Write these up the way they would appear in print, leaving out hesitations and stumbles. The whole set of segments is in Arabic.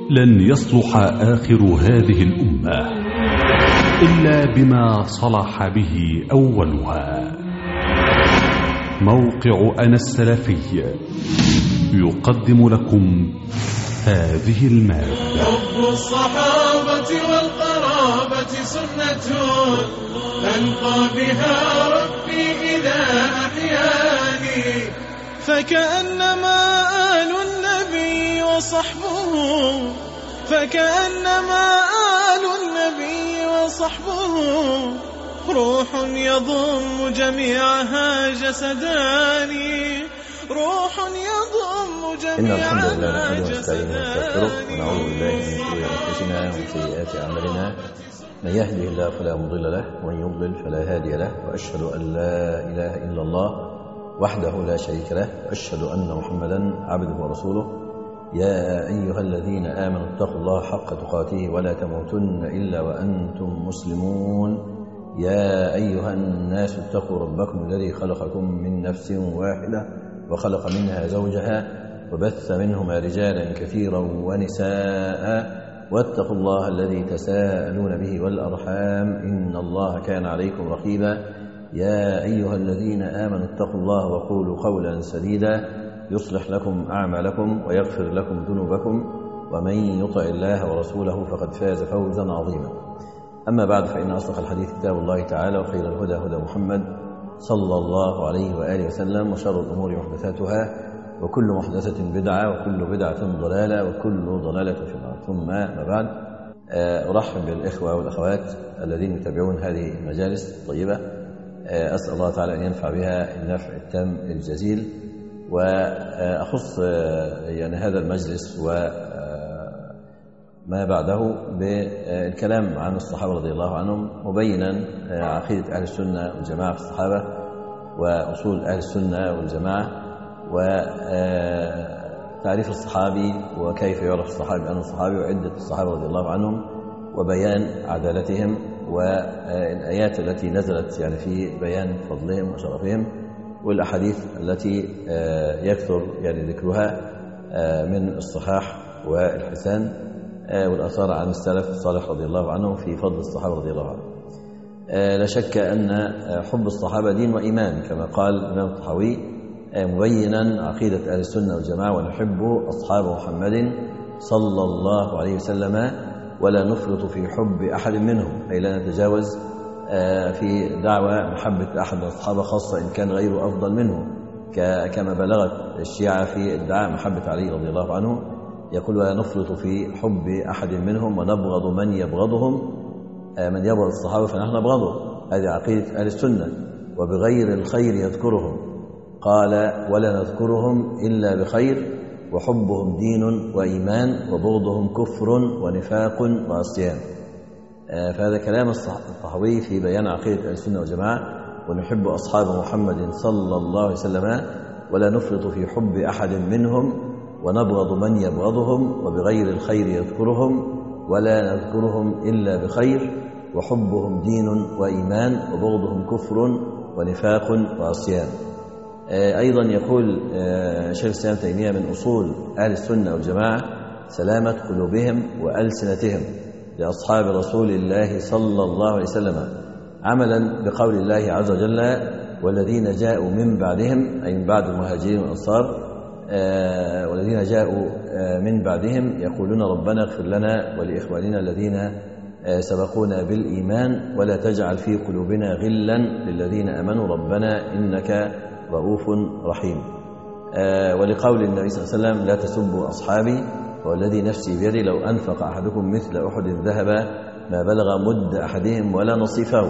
لن يصلح آخر هذه الأمة إلا بما صلح به أولها. موقع أنا السلفي يقدم لكم هذه المادة. حب الصحابة والقرابة سنة ألقى بها ربي إذا أحياني، فكأنما آل النبي وصحبه، فكأنما آل النبي وصحبه روح يضم جميعها جسداني، روح يضم جميعها جسداني. ونعوذ بالله من شرور أنفسنا ومن سيئات أعمالنا، من يهده الله فلا مضل له ومن يضلل فلا هادي له، وأشهد أن لا إله إلا الله وحده لا شريك له، وأشهد أن محمدا عبده ورسوله. يا أيها الذين آمنوا اتقوا الله حق تقاته ولا تموتن إلا وأنتم مسلمون. يا أيها الناس اتقوا ربكم الذي خلقكم من نفس واحدة وخلق منها زوجها وبث منهما رجالا كثيرا ونساء، واتقوا الله الذي تساءلون به والأرحام إن الله كان عليكم رقيبا. يا أيها الذين آمنوا اتقوا الله وقولوا قولا سديدا يصلح لكم أعمالكم ويغفر لكم ذنوبكم، ومن يطع الله ورسوله فقد فاز فوزا عظيما. أما بعد، فإن أصدق الحديث كتاب الله تعالى، وخير الهدى هدى محمد صلى الله عليه وآله وسلم، وشر الأمور محدثاتها، وكل محدثة بدعة، وكل بدعة ضلالة، وكل ضلالة في النار. ثم ما بعد، أرحب بالإخوة والأخوات الذين يتابعون هذه المجالس الطيبة. أسأل الله تعالى أن ينفع بها النفع التام الجزيل، وأخص يعني هذا المجلس وما بعده بالكلام عن الصحابة رضي الله عنهم، مبينا عقيدة أهل السنة والجماعة في الصحابة، وأصول أهل السنة والجماعة، وتعريف الصحابي وكيف يعرف الصحابي بأنه صحابي، وعدة الصحابة رضي الله عنهم، وبيان عدالتهم، والآيات التي نزلت يعني في بيان فضلهم وشرفهم، والأحاديث التي يكثر يعني ذكرها من الصحاح والحسان، والآثار عن السلف الصالح رضي الله عنهم في فضل الصحابة رضي الله عنهم. لا شك أن حب الصحابة دين وإيمان، كما قال الإمام الطحاوي مبينا عقيدة أهل السنة والجماعة: ونحب أصحاب محمد صلى الله عليه وسلم ولا نفرط في حب أحد منهم، أي لا نتجاوز في دعوة محبة أحد من الصحابة، خاصة إن كان غيره أفضل منه، كما بلغت الشيعة في ادعاء محبة علي رضي الله عنه. يقول: ولا نفرط في حب أحد منهم ونبغض من يبغضهم، من يبغض الصحابة فنحن نبغضه. هذه عقيدة أهل السنة. وبغير الخير يذكرهم، قال: ولا نذكرهم إلا بخير، وحبهم دين وإيمان، وبغضهم كفر ونفاق وعصيان. فهذا كلام الطحاوي في بيان عقيدة أهل السنة والجماعة: ونحب أصحاب محمد صلى الله عليه وسلم ولا نفرط في حب أحد منهم ونبغض من يبغضهم، وبغير الخير يذكرهم ولا نذكرهم إلا بخير، وحبهم دين وإيمان، وبغضهم كفر ونفاق وعصيان. أيضا يقول شيخ الإسلام تيمية: من أصول أهل السنة والجماعة سلامة قلوبهم وألسنتهم لأصحاب رسول الله صلى الله عليه وسلم، عملا بقول الله عز وجل: والذين جاءوا من بعدهم، أي من بعد المهاجرين والأنصار، والذين جاءوا من بعدهم يقولون: ربنا اغفر لنا ولإخواننا الذين سبقونا بالإيمان ولا تجعل في قلوبنا غلا للذين آمنوا ربنا إنك رؤوف رحيم. ولقول النبي صلى الله عليه وسلم: لا تسبوا أصحابي والذي نفسي بيدي لو أنفق أحدكم مثل أحد ذهبا ما بلغ مد أحدهم ولا نصيفه.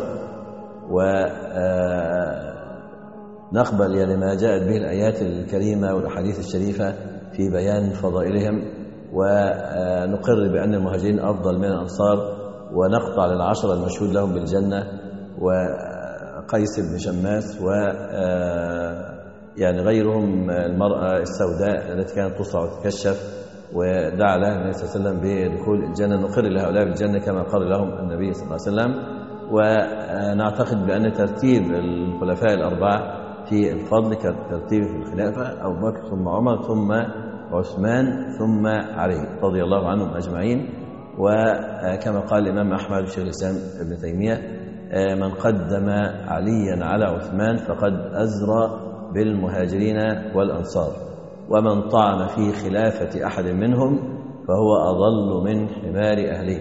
ونقبل يعني ما جاءت به الآيات الكريمة والأحاديث الشريفة في بيان فضائلهم، ونقر بأن المهاجرين أفضل من الأنصار، ونقطع للعشرة المشهود لهم بالجنة، وقيس بن شماس، و يعني غيرهم، المرأة السوداء التي كانت تصرع وتتكشف ودعا لها النبي صلى الله عليه وسلم بدخول الجنة. نقر لهؤلاء بالجنة كما قال لهم النبي صلى الله عليه وسلم. ونعتقد بأن ترتيب الخلفاء الأربعة في الفضل كترتيب في الخلافة: أبو بكر ثم عمر ثم وعثمان ثم علي رضي الله عنهم أجمعين. وكما قال الإمام أحمد شيخ الإسلام ابن تيمية: من قدم عليا على عثمان فقد أزرى بالمهاجرين والأنصار، ومن طعن في خلافة أحد منهم فهو أضل من حمار أهله.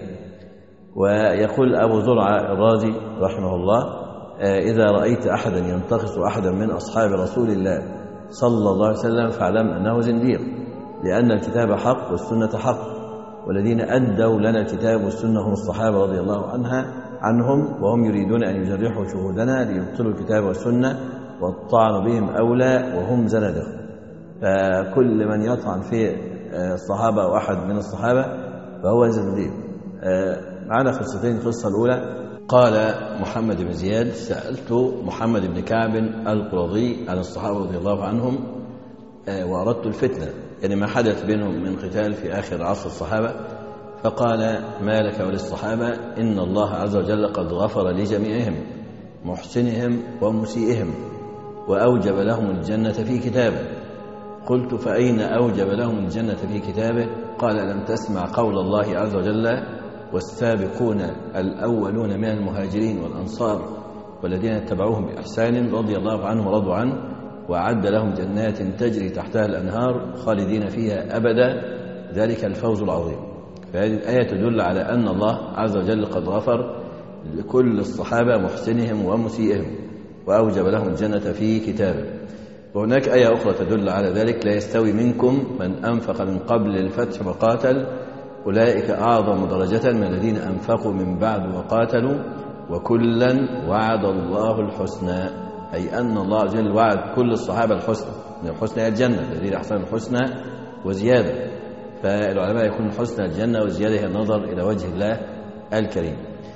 ويقول أبو زرعة الرازي رحمه الله: إذا رأيت أحدا ينتقص أحدا من أصحاب رسول الله صلى الله عليه وسلم فاعلم أنه زنديق، لأن الكتاب حق والسنة حق، والذين أدوا لنا الكتاب والسنة هم الصحابة رضي الله عنهم، وهم يريدون أن يجرحوا شهودنا ليبطلوا الكتاب والسنة، والطعن بهم أولى وهم زنادقة. فكل من يطعن في الصحابة أو أحد من الصحابة فهو زنديق. معنا قصتين. القصة الأولى: قال محمد بن زياد: سألت محمد بن كعب القرظي عن الصحابة رضي الله عنهم وأردت الفتنة، يعني ما حدث بينهم من قتال في آخر عصر الصحابة، فقال: ما لك وللصحابة؟ إن الله عز وجل قد غفر لجميعهم محسنهم ومسيئهم وأوجب لهم الجنة في كتابه. قلت: فأين أوجب لهم الجنة في كتابه؟ قال: لم تسمع قول الله عز وجل: والسابقون الأولون من المهاجرين والأنصار والذين اتبعوهم بإحسان رضي الله عنهم ورضوا عنه وأعد لهم جنات تجري تحتها الأنهار خالدين فيها أبدا، ذلك الفوز العظيم. فهذه الآية تدل على أن الله عز وجل قد غفر لكل الصحابة محسنهم ومسيئهم وأوجب لهم الجنة في كتابه. وهناك آية أخرى تدل على ذلك: لا يستوي منكم من أنفق من قبل الفتح وقاتل أولئك أعظم درجة من الذين أنفقوا من بعد وقاتلوا وكلا وعد الله الحسنى. أي أن الله عز وجل وعد كل الصحابة الحسنى، الحسنى هي الجنة، الذين أحسنوا الحسنى وزيادة. فالعلماء يكون الحسنى الجنة والزيادة هي النظر إلى وجه الله الكريم.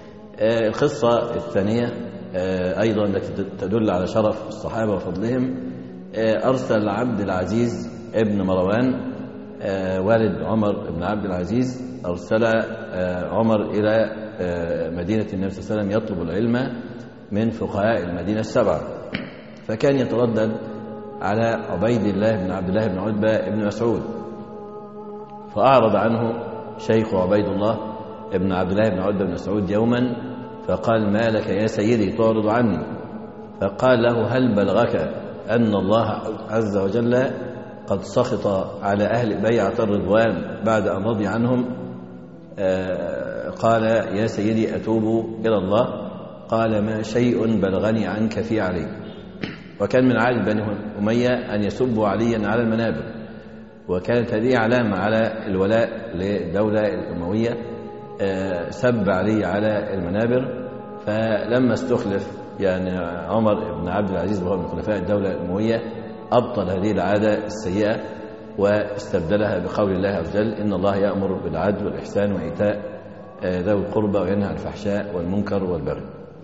القصة الثانية أيضا التي تدل على شرف الصحابة وفضلهم: أرسل عبد العزيز ابن مروان والد عمر بن عبد العزيز، أرسل عمر إلى مدينة النبي صلى الله عليه وسلم يطلب العلم من فقهاء المدينة السبعة، فكان يتردد على عبيد الله بن عبد الله بن عتبة بن مسعود، فأعرض عنه شيخ عبيد الله بن عبد الله بن عتبة بن مسعود يوما فقال: ما لك يا سيدي تعرض عني؟ فقال له: هل بلغك أن الله عز وجل قد سخط على أهل بيعة الرضوان بعد أن رضي عنهم؟ قال: يا سيدي أتوب إلى الله. قال: ما شيء بلغني عنك في علي. وكان من عادة بني أمية أن يسبوا عليا على المنابر، وكانت هذه علامة على الولاء للدولة الأموية، سب علي على المنابر. فلما استخلف يعني عمر بن عبد العزيز وهو من خلفاء الدولة الأموية أبطل هذه العادة السيئة واستبدلها بقول الله عز وجل: إن الله يأمر بالعدل والإحسان وإيتاء ذوي القربى وينهى عن الفحشاء والمنكر والبغي.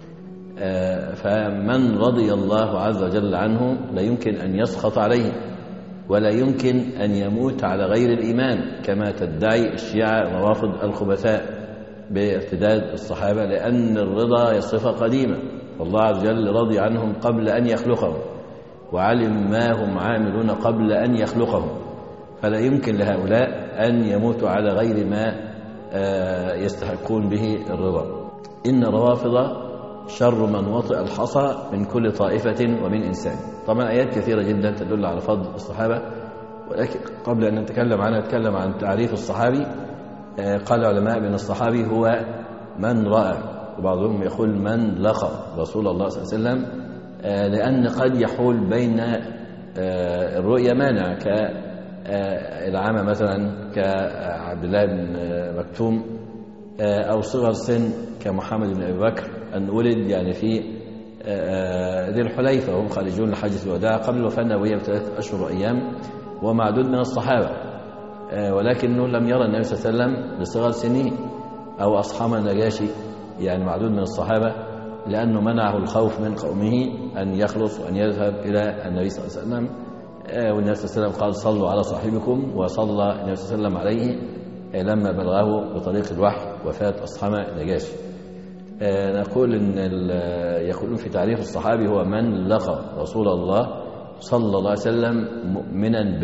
فمن رضي الله عز وجل عنه لا يمكن أن يسخط عليه، ولا يمكن أن يموت على غير الإيمان كما تدعي الشيعة الروافض الخبثاء بارتداد الصحابة، لأن الرضا صفة قديمة، والله عز وجل رضي عنهم قبل أن يخلقهم وعلم ما هم عاملون قبل أن يخلقهم، فلا يمكن لهؤلاء أن يموتوا على غير ما يستحقون به الرضا. إن روافض شر من وطئ الحصى من كل طائفة ومن إنسان. طبعا آيات كثيرة جدا تدل على فضل الصحابة، ولكن قبل أن نتكلم عنها نتكلم عن تعريف الصحابي. قال العلماء بأن الصحابي هو من رأى، وبعضهم يقول من لقى رسول الله صلى الله عليه وسلم، لأن قد يحول بين الرؤية مانع كالعامة مثلا كعبد الله بن مكتوم، أو صغر سن كمحمد بن أبي بكر أن ولد يعني في ذي الحليفة وهم خارجون لحجة الوداع قبل الوفاة النبوية ب3 أشهر وأيام، ومعدود من الصحابة، ولكنه لم يرى النبي صلى الله عليه وسلم لصغر سنه، أو أصحاب النجاشي يعني معدود من الصحابة، لأنه منعه الخوف من قومه أن يخلص وأن يذهب إلى النبي صلى الله عليه وسلم. والنبي صلى الله عليه وسلم قال: صلوا على صاحبكم، وصلى النبي صلى الله عليه وسلم عليه لما بلغه بطريق الوحي وفاة أصحاب النجاشي. نقول إن يقولون في تعريف الصحابي هو من لقى رسول الله صلى الله عليه وسلم مؤمنا به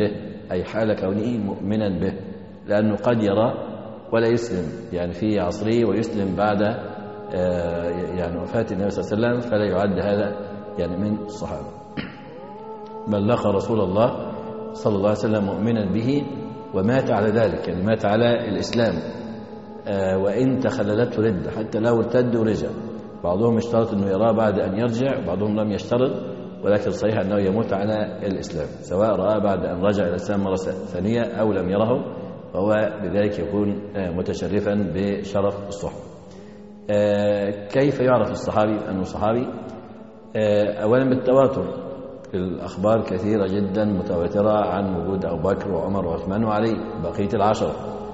أي حال كونه مؤمنا به، لأنه قد يرى ولا يسلم يعني في عصره ويسلم بعد يعني وفاة النبي صلى الله عليه وسلم، فلا يعد هذا يعني من الصحابة. بل لقى رسول الله صلى الله عليه وسلم مؤمنا به ومات على ذلك، يعني مات على الإسلام، وإن تخللته ردة، حتى لو ارتد ورجع. بعضهم اشترط أنه يراه بعد أن يرجع، وبعضهم لم يشترط، ولكن صحيح أنه يموت على الإسلام، سواء رأى بعد أن رجع إلى الإسلام مرة ثانية أو لم يره، فهو بذلك يكون متشرفا بشرف الصحبة. كيف يعرف الصحابي أنه صحابي؟ أولا بالتواتر، الأخبار كثيرة جدا متواترة عن وجود أبو بكر وعمر وعثمان وعلي بقية العشرة.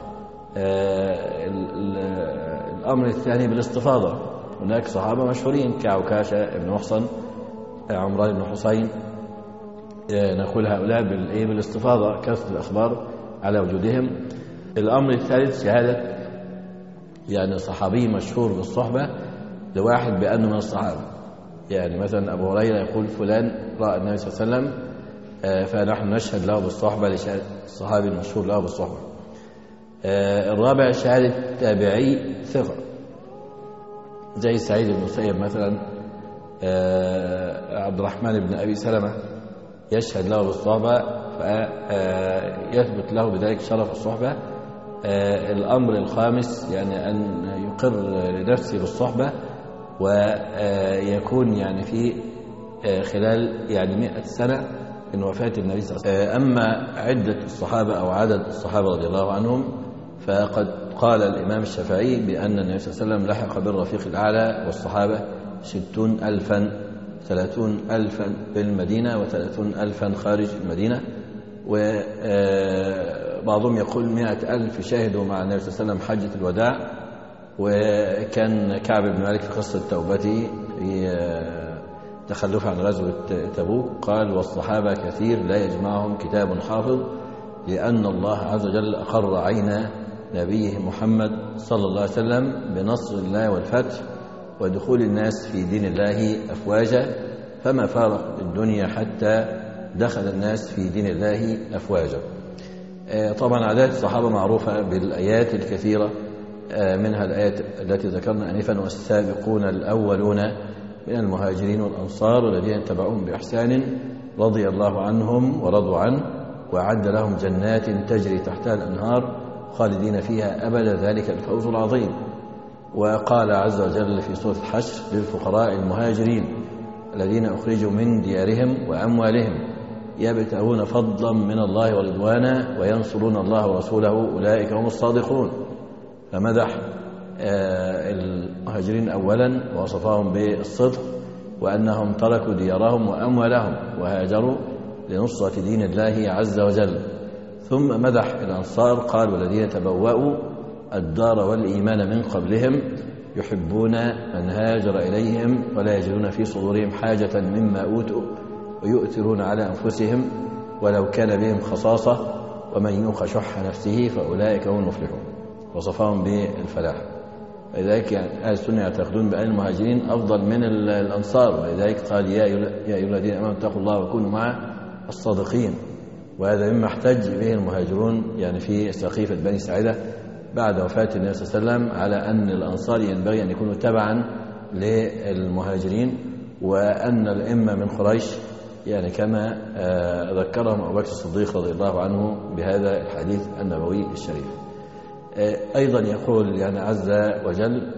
الأمر الثاني بالاستفاضة، هناك صحابة مشهورين كعكاشة بن محصن، عمران بن حسين، نقول هؤلاء بالاستفاضة، كثرة الأخبار على وجودهم. الأمر الثالث شهادة يعني صحابي مشهور بالصحبة لواحد بأنه من الصحابة، يعني مثلا أبو هريرة يقول فلان رأى النبي صلى الله عليه وسلم، فنحن نشهد له بالصحبة لشهادة الصحابي المشهور له بالصحبة. الرابع شهادة تابعي ثقة زي سعيد بن المسيب مثلا، عبد الرحمن بن أبي سلمة يشهد له بالصحبة فيثبت له بذلك شرف الصحبة. الأمر الخامس يعني أن يقر لنفسه بالصحبة ويكون يعني في خلال يعني 100 سنة من وفاة النبي صلى الله عليه وسلم. أما عدة الصحابة أو عدد الصحابة رضي الله عنهم، فقد قال الإمام الشافعي بأن النبي صلى الله عليه وسلم لحق بالرفيق الأعلى والصحابة 60,000، 30,000 في المدينة و30,000 خارج المدينة، وبعضهم يقول 100,000 شاهدوا مع النبي صلى الله عليه وسلم حجة الوداع. وكان كعب بن مالك في قصة توبته في تخلف عن غزوة تبوك قال والصحابة كثير لا يجمعهم كتاب حافظ، لأن الله عز وجل أقر عين نبيه محمد صلى الله عليه وسلم بنصر الله والفتح ودخول الناس في دين الله أفواجا، فما فارق الدنيا حتى دخل الناس في دين الله أفواجا. طبعا عادات الصحابة معروفة بالآيات الكثيرة، منها الآيات التي ذكرنا آنفا والسابقون الأولون من المهاجرين والأنصار والذين تبعوهم بإحسان رضي الله عنهم ورضوا عنه وأعد لهم جنات تجري تحتها الأنهار خالدين فيها أبدا ذلك الفوز العظيم. وقال عز وجل في سورة الحشر للفقراء المهاجرين الذين أخرجوا من ديارهم وأموالهم يبتغون فضلا من الله ورضوانا وينصرون الله ورسوله أولئك هم الصادقون. فمدح المهاجرين أولا ووصفهم بالصدق وأنهم تركوا ديارهم وأموالهم وهاجروا لنصرة دين الله عز وجل. ثم مدح الأنصار قال والذين تبوأوا الدار والإيمان من قبلهم يحبون من هاجر إليهم ولا يجدون في صدورهم حاجة مما أوتوا ويؤثرون على أنفسهم ولو كان بهم خصاصة ومن يوق شح نفسه فأولئك هم المفلحون. وصفهم بالفلاح. لذلك يعني أهل السنة يعتقدون بأن المهاجرين أفضل من الأنصار، ولذلك قال يا أيها الذين آمنوا اتقوا الله وكونوا مع الصادقين. وهذا مما احتج به المهاجرون يعني في سقيفة بني ساعدة بعد وفاة النبي صلى الله عليه وسلم على أن الأنصار ينبغي أن يكونوا تبعا للمهاجرين، وأن الأئمة من قريش يعني كما ذكرهم أبو بكر الصديق رضي الله عنه بهذا الحديث النبوي الشريف. أيضا يقول يعني عز وجل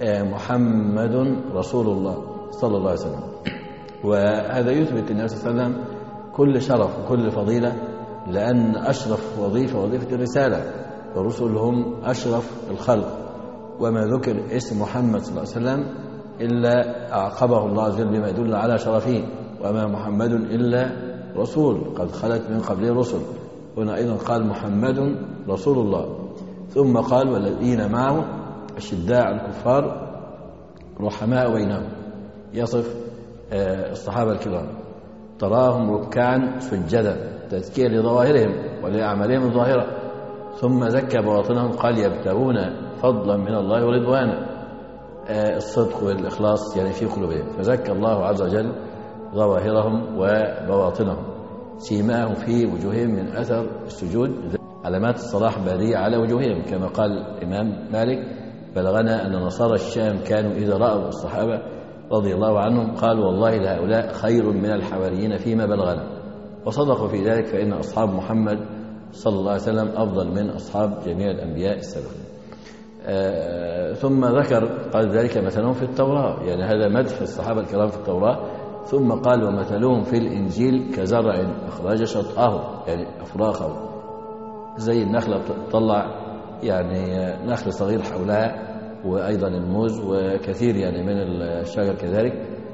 محمد رسول الله صلى الله عليه وسلم، وهذا يثبت النبي صلى الله عليه وسلم كل شرف وكل فضيلة، لأن أشرف وظيفة الرسالة والرسل هم أشرف الخلق، وما ذكر اسم محمد صلى الله عليه وسلم إلا أعقبه الله عز وجل بما يدل على شرفه، وما محمد إلا رسول قد خلت من قبله رسل. هنا أيضا قال محمد رسول الله، ثم قال والذين معه أشداء على الكفار رحماء بينهم، يصف الصحابة الكرام تراهم ركعا سجدا تزكية لظواهرهم ولأعمالهم الظاهرة، ثم زكى بواطنهم قال يبتغون فضلا من الله ورضوانا، الصدق والإخلاص يعني في قلوبهم، فزكى الله عز وجل ظواهرهم وبواطنهم. سيماهم في وجوههم من أثر السجود، علامات الصلاح بادية على وجوههم، كما قال الإمام مالك: بلغنا أن نصارى الشام كانوا إذا رأوا الصحابة رضي الله عنهم قالوا والله لهؤلاء خير من الحواريين فيما بلغنا، وصدقوا في ذلك، فإن أصحاب محمد صلى الله عليه وسلم أفضل من أصحاب جميع الأنبياء السابقين. ثم ذكر قال ذلك مثلهم في التوراة، يعني هذا مدح الصحابة الكرام في التوراة. ثم قال: ومثلهم في الإنجيل كزرع أخرج شطأه، يعني أفراخه، زي النخلة بتطلع يعني نخل صغير حولها، وأيضا الموز وكثير يعني من الشجر كذلك.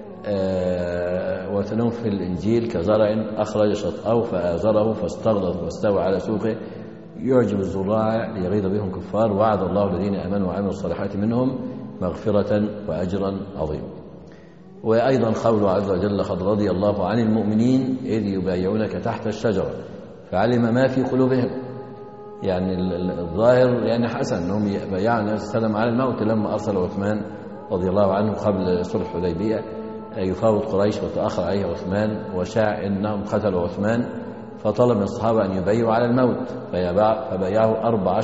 ومثلهم في الإنجيل كزرع أخرج شطأه فآزره فاستغلظ واستوى على سوقه يعجب الزراع ليغيظ بهم كفار، وعد الله الذين آمنوا وعملوا الصالحات منهم مغفرة وأجرا عظيما. وأيضا قوله عز وجل: لقد رضي الله عن المؤمنين إذ يبايعونك تحت الشجرة فعلم ما في قلوبهم. يعني الظاهر يعني حسن أنهم بايعوا النبي صلى الله عليه وسلم على الموت لما أرسل عثمان رضي الله عنه قبل صلح الحديبية يفاوض قريش، وتأخر عليه عثمان وشاع أنهم قتلوا عثمان، فطلب من الصحابة أن يبايعوا على الموت، فبايعوا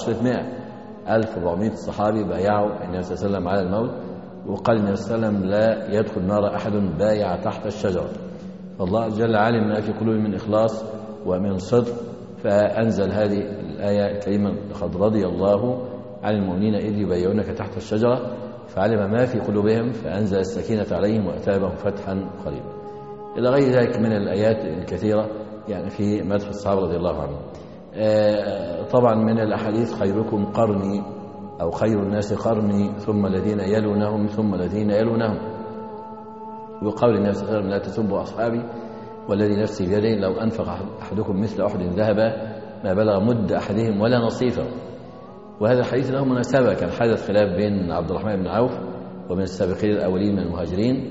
1400 صحابي بايعوا النبي صلى الله عليه وسلم على الموت. وقال النبي صلى الله عليه وسلم: لا يدخل النار أحد بايع تحت الشجرة. فالله جل علم ما في قلوبهم من إخلاص ومن صدق، فأنزل هذه الآية الكريمة: لقد رضي الله عن المؤمنين إذ يبايعونك تحت الشجرة فعلم ما في قلوبهم فأنزل السكينة عليهم وأتابهم فتحا قريبا، إلى غير ذلك من الآيات الكثيرة يعني في مدح الصحابة رضي الله عنهم. طبعا من الأحاديث: خيركم قرني، أو خير الناس قرني ثم الذين يلونهم ثم الذين يلونهم. وقول النبي صلى الله عليه وسلم: لا تسبوا أصحابي والذي نفسي بيده لو أنفق أحدكم مثل أحد ذهبا ما بلغ مد أحدهم ولا نصيفه. وهذا الحديث له مناسبة، كان حدث خلاف بين عبد الرحمن بن عوف ومن السابقين الأولين من المهاجرين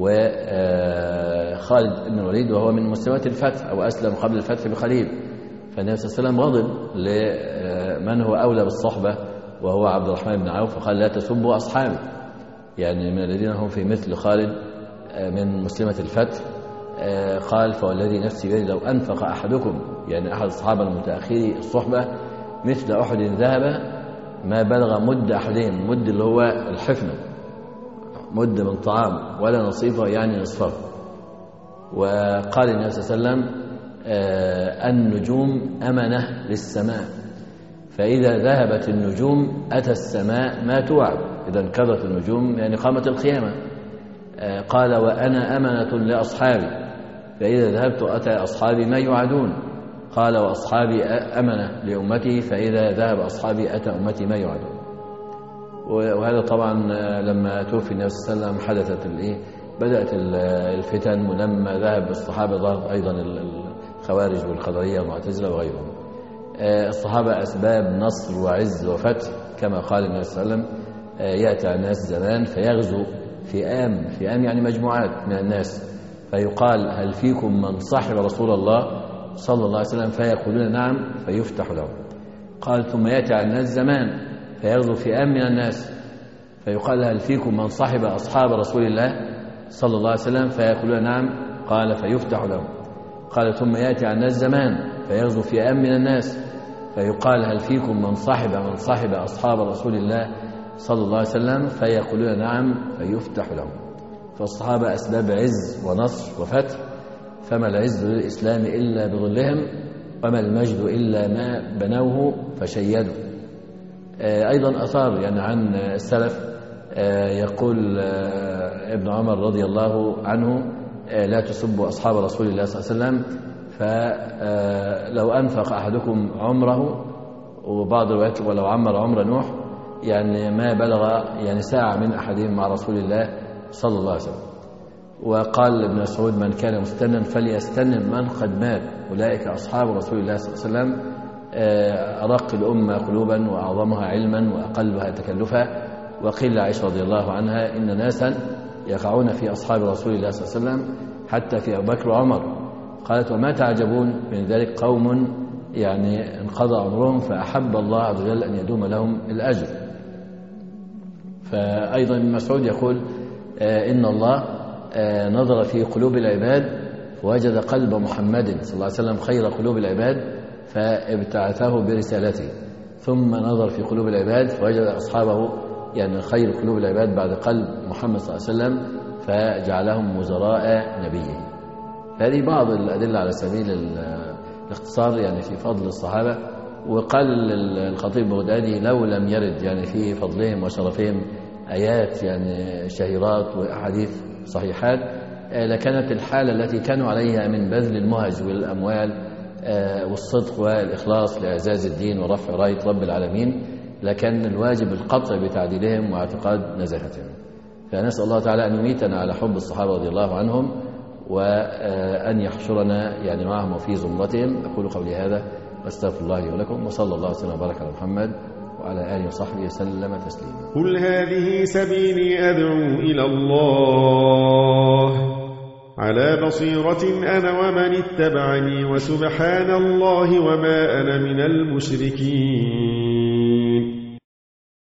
وخالد بن الوليد، وهو من مسلمات الفتح أو أسلم قبل الفتح بقليل. فالنبي صلى الله عليه وسلم غضب لمن هو أولى بالصحبة وهو عبد الرحمن بن عوف، فقال: لا تسبوا أصحابي، يعني من الذين هم في مثل خالد من مسلمة الفتح. قال: فوالذي نفسي بيده لو أنفق أحدكم، يعني أحد الصحابة المتأخري الصحبة، مثل أحد ذهب ما بلغ مد أحدهم، مد اللي هو الحفنة، مد من طعام، ولا نصيفه يعني نصفه. وقال النبي صلى الله عليه وسلم: النجوم أمنة للسماء، فإذا ذهبت النجوم أتى السماء ما توعد، إذا انكدرت النجوم يعني قامت القيامة. قال: وأنا أمنة لأصحابي، فإذا ذهبت أتى أصحابي ما يوعدون. قال: وأصحابي أمنة لأمتي، فإذا ذهب أصحابي أتى أمتي ما يوعدون. وهذا طبعا لما توفي النبي صلى الله عليه وسلم حدثت بدأت الفتن، ولما ذهب الصحابة ظهرت أيضا الخوارج والقدرية والمعتزلة وغيرهم. الصحابة أسباب نصر وعز وفتح، كما قال النبي صلى الله عليه وسلم: يأتي على الناس زمان فيغزو فئام يعني مجموعات من الناس، فيقال: هل فيكم من صاحب رسول الله صلى الله عليه وسلم؟ فيقولون: نعم، فيفتح لهم. قال: ثم يأتي على الناس زمان فيغزو فئام من الناس، فيقال: هل فيكم من صاحب أصحاب رسول الله صلى الله عليه وسلم؟ فيقولون: نعم. قال: فيفتح لهم. قال: ثم يأتي على الناس زمان فيغزو فئام من الناس، فيقال: هل فيكم من صاحب أصحاب رسول الله صلى الله عليه وسلم؟ فيقولون: نعم، فيفتح لهم. فالصحابة أسباب عز ونصر وفتح، فما العز للإسلام إلا بظلهم، وما المجد إلا ما بنوه فشيدوا. أيضا أثار يعني عن السلف، يقول ابن عمر رضي الله عنه: لا تسبوا أصحاب رسول الله صلى الله عليه وسلم، فلو أنفق أحدكم عمره، وبعض الروايات ولو عمر عمر نوح، يعني ما بلغ يعني ساعة من أحدهم مع رسول الله صلى الله عليه وسلم. وقال ابن مسعود: من كان مستنا فليستن من قد مات، أولئك أصحاب رسول الله صلى الله عليه وسلم، أرق الأمة قلوبا وأعظمها علما وأقلها تكلفا. وقيل عائشة رضي الله عنها: إن ناسا يقعون في أصحاب رسول الله صلى الله عليه وسلم حتى في أبي بكر وعمر. قالت: وما تعجبون من ذلك؟ قوم يعني انقضى عمرهم فأحب الله عز وجل أن يدوم لهم الأجر. فأيضا ابن مسعود يقول: إن الله نظر في قلوب العباد فوجد قلب محمد صلى الله عليه وسلم خير قلوب العباد فابتعثه برسالته، ثم نظر في قلوب العباد فوجد أصحابه يعني خير قلوب العباد بعد قلب محمد صلى الله عليه وسلم فجعلهم وزراء نبيه. هذه بعض الأدلة على سبيل الاختصار يعني في فضل الصحابة. وقال الخطيب البغدادي لو لم يرد يعني في فضلهم وشرفهم آيات يعني شهيرات وأحاديث صحيحات لكانت الحالة التي كانوا عليها من بذل المهج والأموال والصدق والإخلاص لإعزاز الدين ورفع راية رب العالمين لكان الواجب القطع بتعديلهم واعتقاد نزاهتهم. فنسأل الله تعالى أن يميتنا على حب الصحابة رضي الله عنهم وأن يحشرنا يعني معهم في زمرتهم. أقول قولي هذا واستغفر الله لي ولكم، وصلى الله وسلم وبارك على محمد وعلى آله وصحبه وسلم تسليما. قل هذه سبيلي أدعو إلى الله على بصيرة أنا ومن اتبعني وسبحان الله وما أنا من المشركين.